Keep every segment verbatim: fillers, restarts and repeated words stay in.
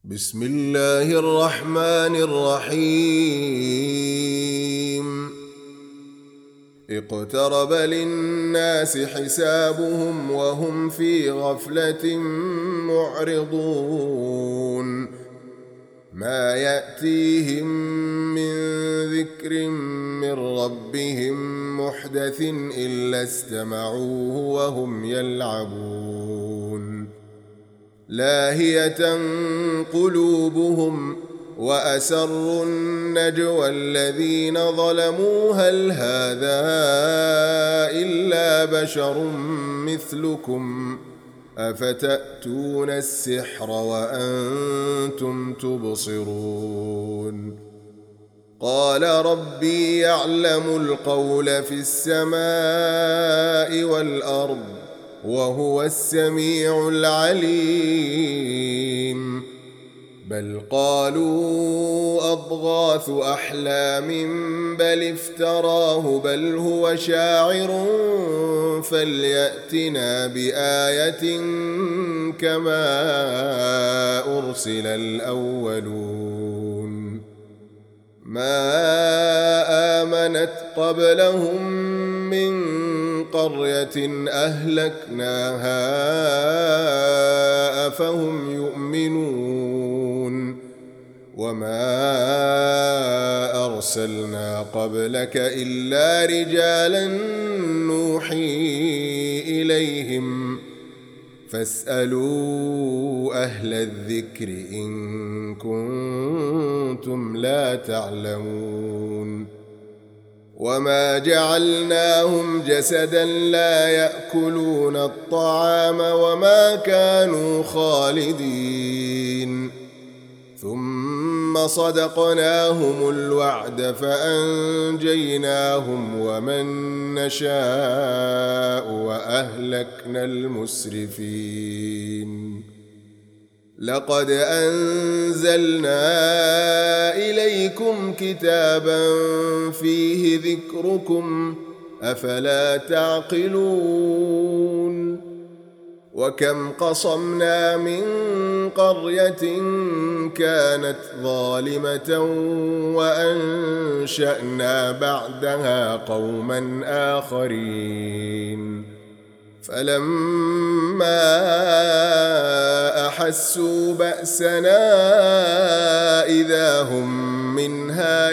بسم الله الرحمن الرحيم اقترب للناس حسابهم وهم في غفلة معرضون ما يأتيهم من ذكر من ربهم محدث إلا استمعوه وهم يلعبون لاهية قلوبهم وأسروا النجوى الذين ظلموا هل هذا إلا بشر مثلكم أفتأتون السحر وأنتم تبصرون قال ربي يعلم القول في السماء والأرض وهو السميع العليم بل قالوا أضغاث أحلام بل افتراه بل هو شاعر فليأتنا بآية كما أرسل الأولون ما آمنت قبلهم من قرية أهلكناها أفهم يؤمنون وما أرسلنا قبلك إلا رجالا نوحي إليهم فاسألوا أهل الذكر إن كنتم لا تعلمون وما جعلناهم جسدا لا يأكلون الطعام وما كانوا خالدين ثم صدقناهم الوعد فأنجيناهم ومن نشاء وأهلكنا المسرفين لقد أنزلنا إليكم كتابا فيه ذكركم أفلا تعقلون وكم قصمنا من قرية كانت ظالمة وأنشأنا بعدها قوما آخرين فلما أحسوا بأسنا إذا هم منها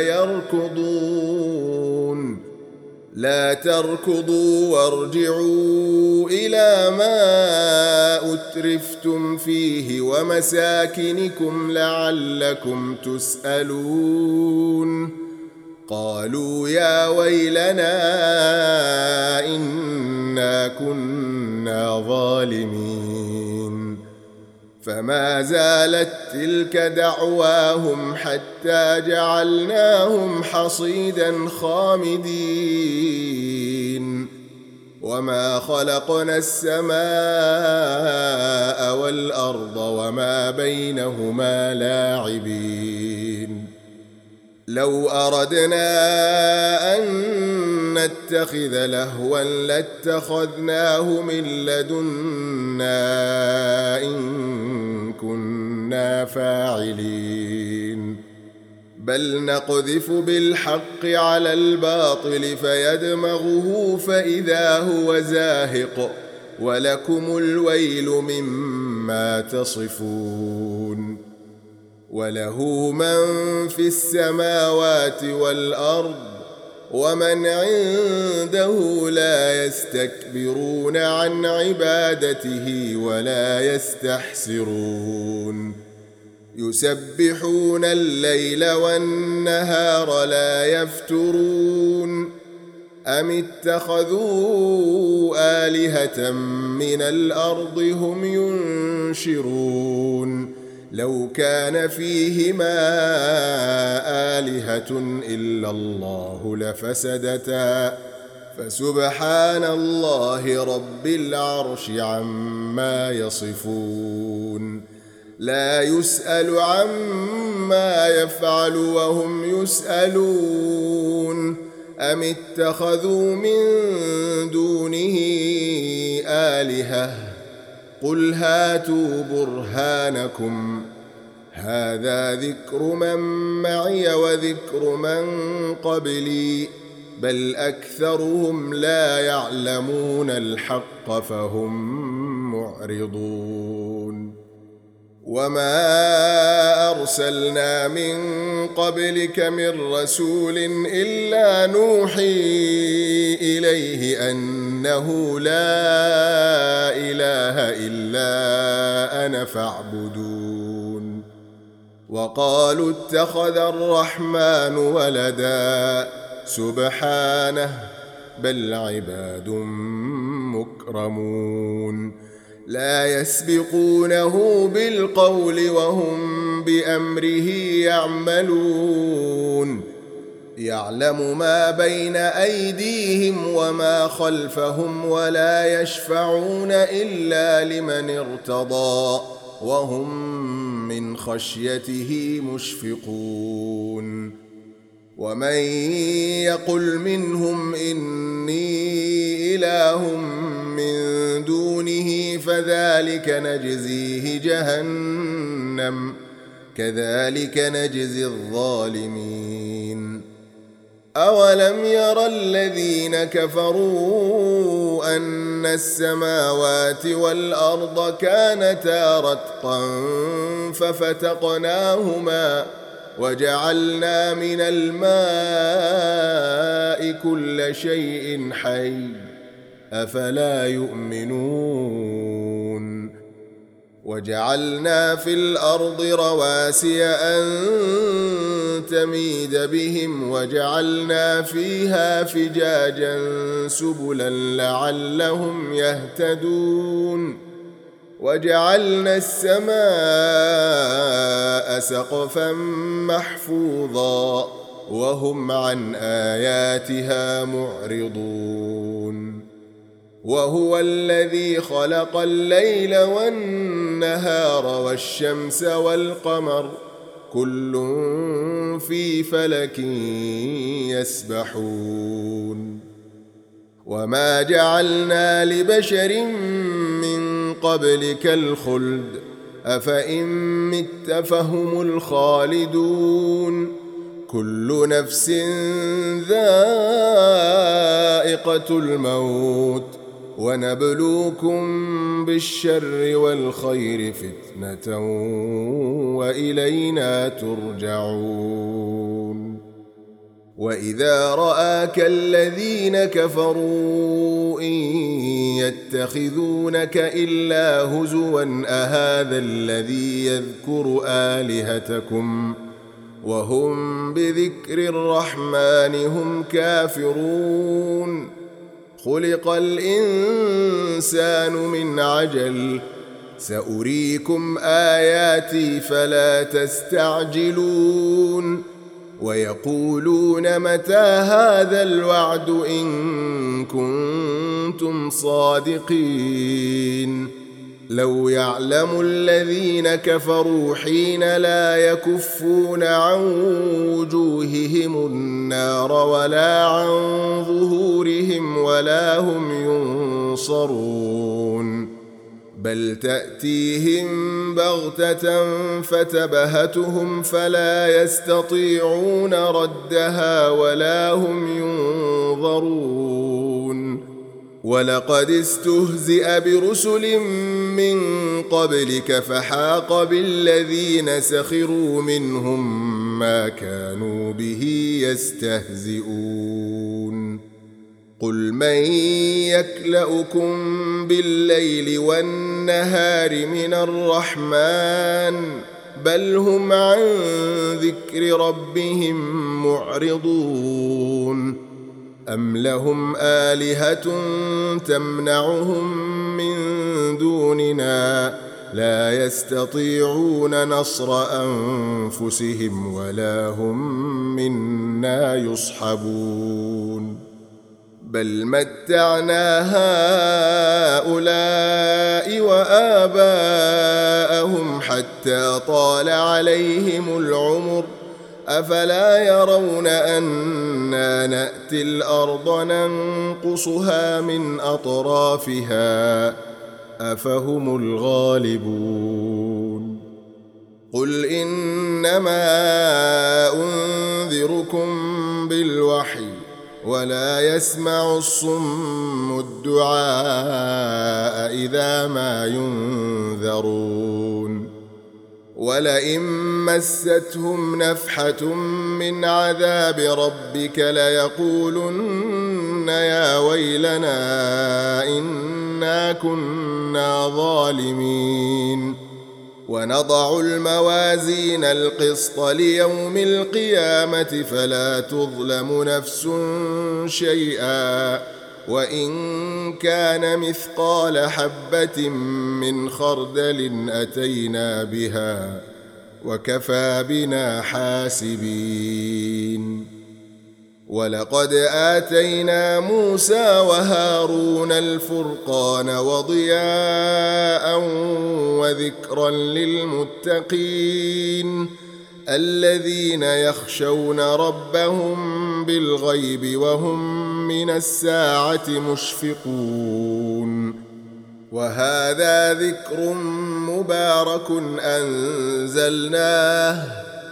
يركضون لا تركضوا وارجعوا إلى ما أترفتم فيه ومساكنكم لعلكم تسألون قالوا يا ويلنا إنا كنا ظالمين فما زالت تلك دعواهم حتى جعلناهم حصيدا خامدين وما خلقنا السماء والأرض وما بينهما لاعبين لو أردنا أن نتخذ لهوا لاتخذناه من لدنا إن كنا فاعلين بل نقذف بالحق على الباطل فيدمغه فإذا هو زاهق ولكم الويل مما تصفون وله من في السماوات والأرض ومن عنده لا يستكبرون عن عبادته ولا يستحسرون يسبحون الليل والنهار لا يفترون أم اتخذوا آلهة من الأرض هم ينشرون لو كان فيهما آلهة إلا الله لفسدتا فسبحان الله رب العرش عما يصفون لا يسأل عما يفعل وهم يسألون أم اتخذوا من دونه آلهة قل هاتوا برهانكم هذا ذكر من معي وذكر من قبلي بل أكثرهم لا يعلمون الحق فهم معرضون وما أرسلنا من قبلك من رسول إلا نوحي إليه أنه لا إله إلا أنا فاعبدون وقالوا اتخذ الرحمن ولدا سبحانه بل عباد مكرمون لا يسبقونه بالقول وهم بأمره يعملون يعلم ما بين أيديهم وما خلفهم ولا يشفعون إلا لمن ارتضى وهم من خشيته مشفقون ومن يقل منهم إني إله من دونه فذلك نجزيه جهنم كذلك نجزي الظالمين أولم ير الذين كفروا أن السماوات والأرض كانتا رتقا ففتقناهما وجعلنا من الماء كل شيء حي أفلا يؤمنون وجعلنا في الأرض رواسي أن تميد بهم وجعلنا فيها فجاجا سبلا لعلهم يهتدون وجعلنا السماء سقفا محفوظا وهم عن آياتها معرضون وهو الذي خلق الليل والنهار والشمس والقمر كل في فلك يسبحون وما جعلنا لبشر من قبلك الخلد أفإن مت فهم الخالدون كل نفس ذائقة الموت ونبلوكم بالشر والخير فتنة وإلينا ترجعون وإذا رآك الذين كفروا إن يتخذونك إلا هزوا أهذا الذي يذكر آلهتكم وهم بذكر الرحمن هم كافرون خلق الإنسان من عجل سأريكم آياتي فلا تستعجلون ويقولون متى هذا الوعد إن كنتم صادقين لو يعلم الذين كفروا حين لا يكفون عن وجوههم النار ولا عن ظهورهم ولا هم ينصرون بل تأتيهم بغتة فتبهتهم فلا يستطيعون ردها ولا هم ينظرون ولقد استهزئ برسل من قبلك فحاق بالذين سخروا منهم ما كانوا به يستهزئون قل من يكلؤكم بالليل والنهار من الرحمن بل هم عن ذكر ربهم معرضون أم لهم آلهة تمنعهم من دوننا لا يستطيعون نصر أنفسهم ولا هم منا يصحبون بل متعنا هؤلاء وآباءهم حتى طال عليهم العمر أفلا يرون أنا نأتي الأرض ننقصها من أطرافها أفهم الغالبون قل إنما أنذركم بالوحي ولا يسمع الصم الدعاء إذا ما ينذرون ولئن مستهم نفحة من عذاب ربك ليقولن يا ويلنا إنا كنا ظالمين ونضع الموازين القسط ليوم القيامة فلا تظلم نفس شيئا وإن كان مثقال حبة من خردل أتينا بها وكفى بنا حاسبين ولقد آتينا موسى وهارون الفرقان وضياء وذكرا للمتقين الذين يخشون ربهم بالغيب وهم من الساعة مشفقون وهذا ذكر مبارك أنزلناه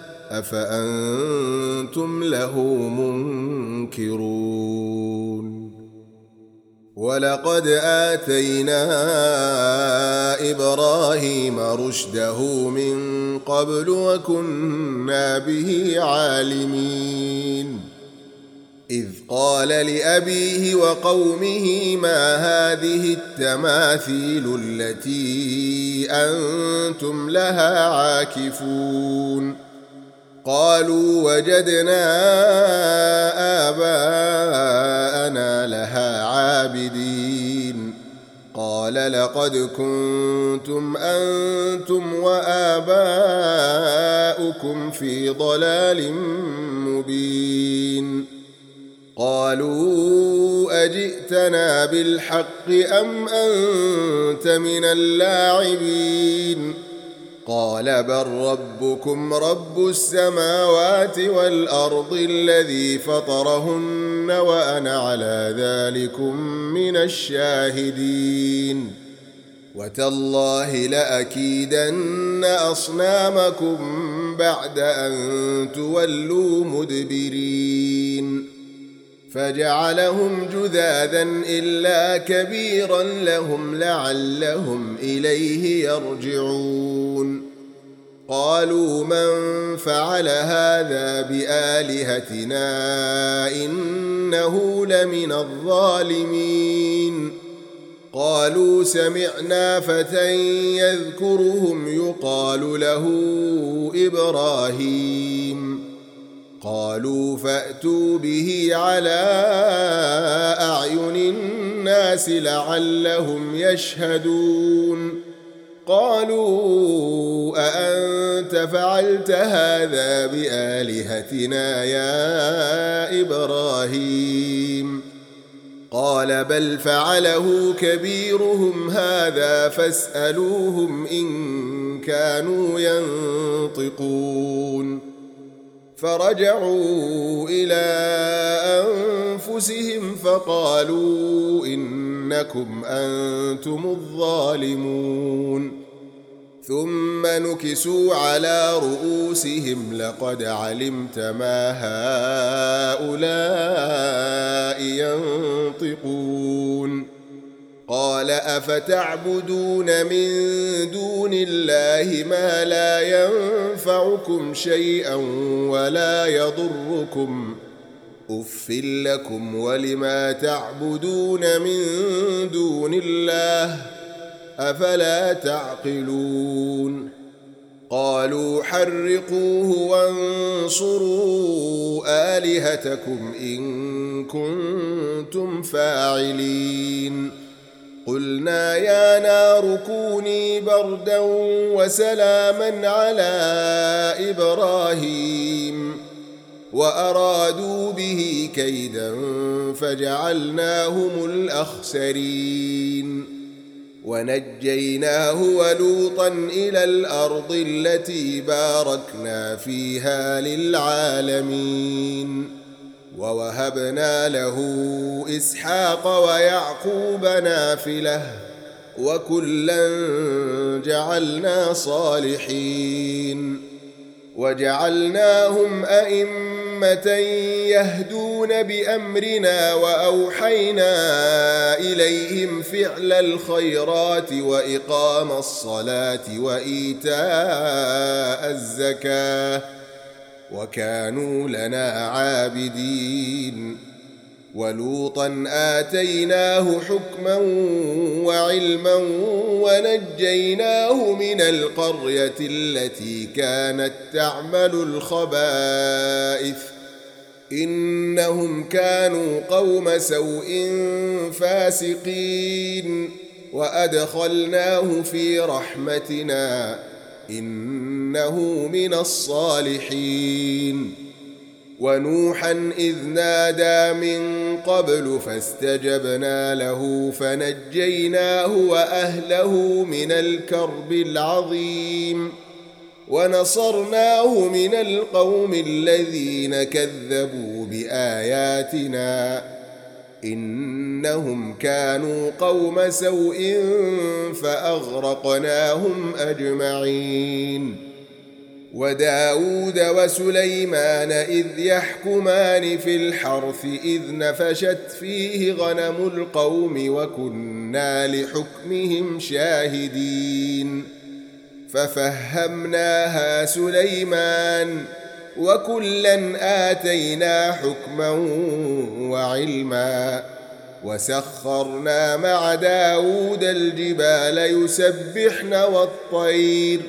أفأنتم له منكرون ولقد آتينا إبراهيم رشده من قبل وكنا به عالمين إذ قال لأبيه وقومه ما هذه التماثيل التي أنتم لها عاكفون قالوا وجدنا آباءنا لها عابدين قال لقد كنتم أنتم وآباؤكم في ضلال مبين قالوا أجئتنا بالحق أم أنت من اللاعبين قال بل ربكم رب السماوات والأرض الذي فطرهن وأنا على ذلكم من الشاهدين وتالله لأكيدن أصنامكم بعد أن تولوا مدبرين فجعلهم جذاذا إلا كبيرا لهم لعلهم إليه يرجعون قالوا من فعل هذا بآلهتنا إنه لمن الظالمين قالوا سمعنا فتى يذكرهم يقال له إبراهيم قالوا فأتوا به على أعين الناس لعلهم يشهدون قالوا أأنت فعلت هذا بآلهتنا يا إبراهيم قال بل فعله كبيرهم هذا فاسألوهم إن كانوا ينطقون فرجعوا إلى أنفسهم فقالوا إنكم أنتم الظالمون ثم نكسوا على رؤوسهم لقد علمت ما هؤلاء ينطقون قال أفتعبدون من دون الله ما لا ينفعكم شيئا ولا يضركم أف لكم ولما تعبدون من دون الله أفلا تعقلون قالوا حرقوه وانصروا آلهتكم إن كنتم فاعلين قلنا يا نار كوني بردا وسلاما على إبراهيم وأرادوا به كيدا فجعلناهم الأخسرين ونجيناه ولوطا إلى الأرض التي باركنا فيها للعالمين ووهبنا له إسحاق ويعقوب نافلة وكلا جعلنا صالحين وجعلناهم أئمة يهدون بأمرنا وأوحينا إليهم فعل الخيرات وإقام الصلاة وإيتاء الزكاة وكانوا لنا عابدين ولوطا آتيناه حكما وعلما ونجيناه من القرية التي كانت تعمل الخبائث إنهم كانوا قوم سوء فاسقين وأدخلناه في رحمتنا إنه من الصالحين ونوحا إذ نادى من قبل فاستجبنا له فنجيناه وأهله من الكرب العظيم ونصرناه من القوم الذين كذبوا بآياتنا إنهم كانوا قوم سوء فأغرقناهم أجمعين وداود وسليمان إذ يحكمان في الحرث إذ نفشت فيه غنم القوم وكنا لحكمهم شاهدين ففهمناها سليمان وكلا آتينا حكما وعلما وسخرنا مع داود الجبال يسبحن والطير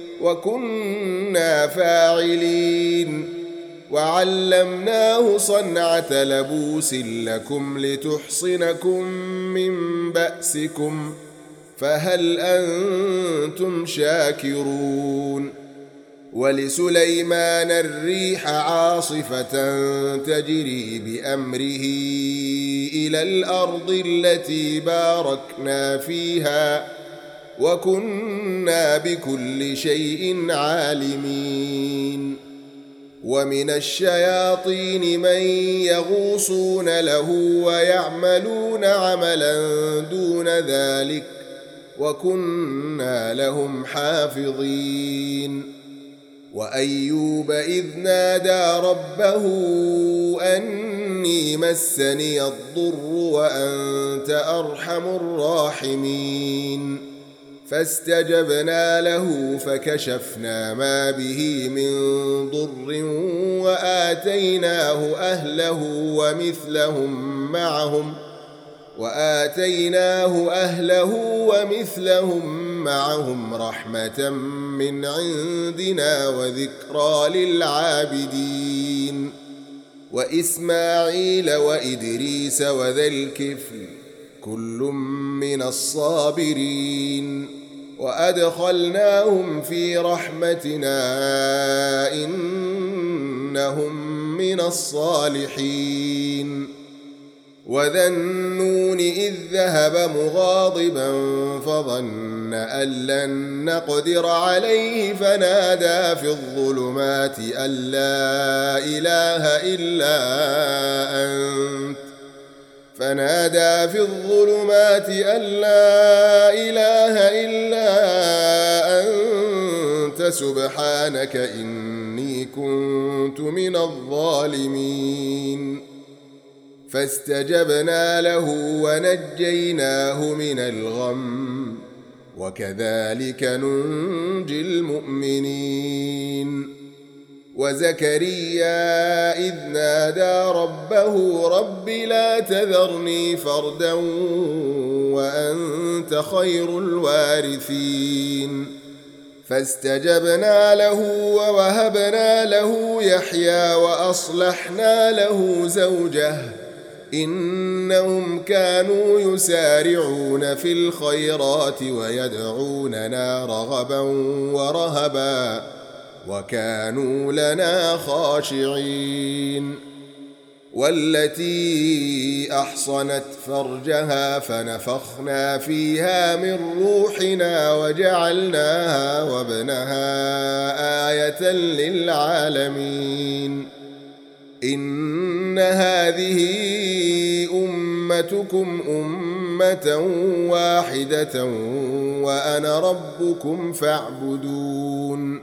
وكنا فاعلين وعلمناه صنعة لبوس لكم لتحصنكم من بأسكم فهل أنتم شاكرون ولسليمان الريح عاصفة تجري بأمره إلى الأرض التي باركنا فيها وكنا بكل شيء عالمين ومن الشياطين من يغوصون له ويعملون عملا دون ذلك وكنا لهم حافظين وأيوب إذ نادى ربه أني مسني الضر وأنت أرحم الراحمين فاستجبنا له فكشفنا ما به من ضر وآتيناه أهله ومثلهم معهم وآتيناه أهله ومثلهم معهم رحمة من عندنا وذكرى للعابدين وإسماعيل وإدريس وذا الكفل كل من الصابرين وأدخلناهم في رحمتنا إنهم من الصالحين وذا النون إذ ذهب مغاضبا فظن أن لن نقدر عليه فنادى في الظلمات أن لا إله إلا أنت فنادى في الظلمات أن لا إله إلا أنت سبحانك إني كنت من الظالمين فاستجبنا له ونجيناه من الغم وكذلك ننجي المؤمنين وزكريا إذ نادى ربه رب لا تذرني فردا وأنت خير الوارثين فاستجبنا له ووهبنا له يحيى وأصلحنا له زوجه إنهم كانوا يسارعون في الخيرات ويدعوننا رغبا ورهبا وكانوا لنا خاشعين والتي أحصنت فرجها فنفخنا فيها من روحنا وجعلناها وابنها آية للعالمين إن هذه أمتكم أمة واحدة وأنا ربكم فاعبدون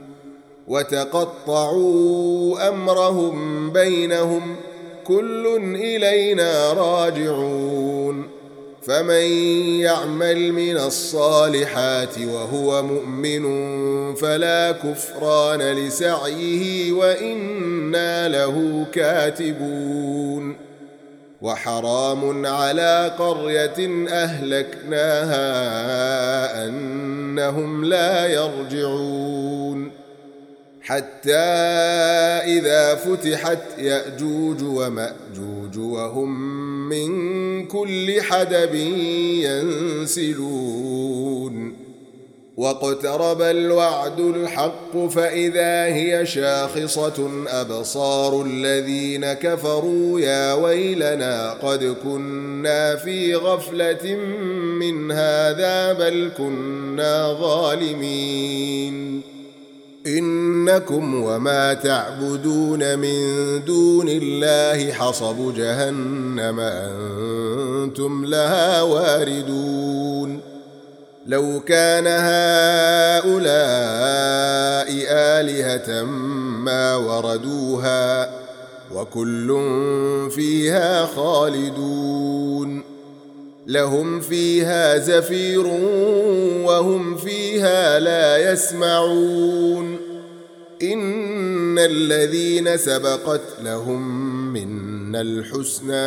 وتقطعوا أمرهم بينهم كل إلينا راجعون فمن يعمل من الصالحات وهو مؤمن فلا كفران لسعيه وإنا له كاتبون وحرام على قرية أهلكناها أنهم لا يرجعون حتى إذا فتحت يأجوج ومأجوج وهم من كل حدب ينسلون واقترب الوعد الحق فإذا هي شاخصة أبصار الذين كفروا يا ويلنا قد كنا في غفلة من هذا بل كنا ظالمين إنكم وما تعبدون من دون الله حصب جهنم أنتم لها واردون لو كان هؤلاء آلهة ما وردوها وكل فيها خالدون لهم فيها زفير وهم فيها لا يسمعون إن الذين سبقت لهم منا الحسنى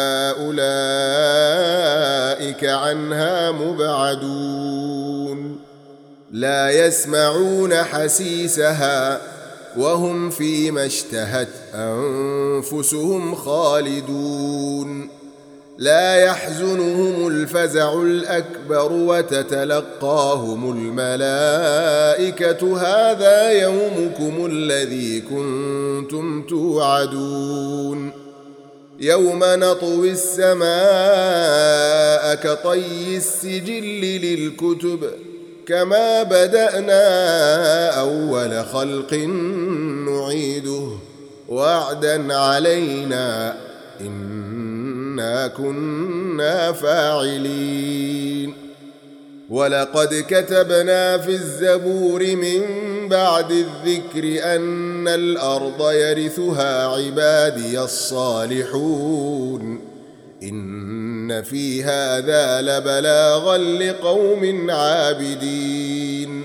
أولئك عنها مبعدون لا يسمعون حسيسها وهم فيما اشتهت أنفسهم خالدون لا يحزنهم الفزع الأكبر وتتلقاهم الملائكة هذا يومكم الذي كنتم توعدون يوم نطوي السماء كطي السجل للكتب كما بدأنا أول خلق نعيده وعدا علينا إنا كنا فاعلين ولقد كتبنا في الزبور من بعد الذكر أن الأرض يرثها عبادي الصالحون إن في هذا لبلاغا لقوم عابدين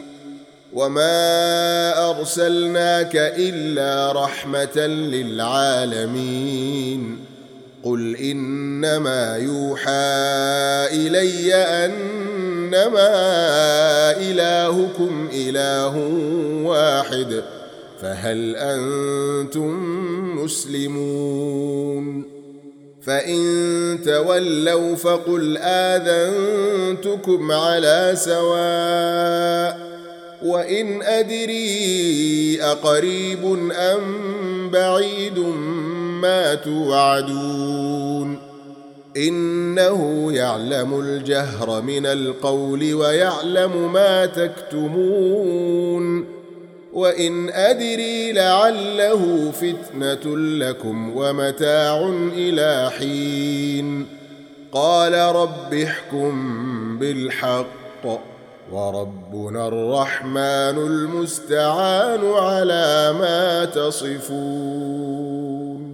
وما أرسلناك إلا رحمة للعالمين قل إنما يوحى إلي أنما إلهكم إله واحد فهل أنتم مسلمون فإن تولوا فقل آذنتكم على سواء وإن أدري أقريب أم بعيد ما توعدون إنه يعلم الجهر من القول ويعلم ما تكتمون وإن أدري لعله فتنة لكم ومتاع إلى حين قال رب احكم بالحق وربنا الرحمن المستعان على ما تصفون.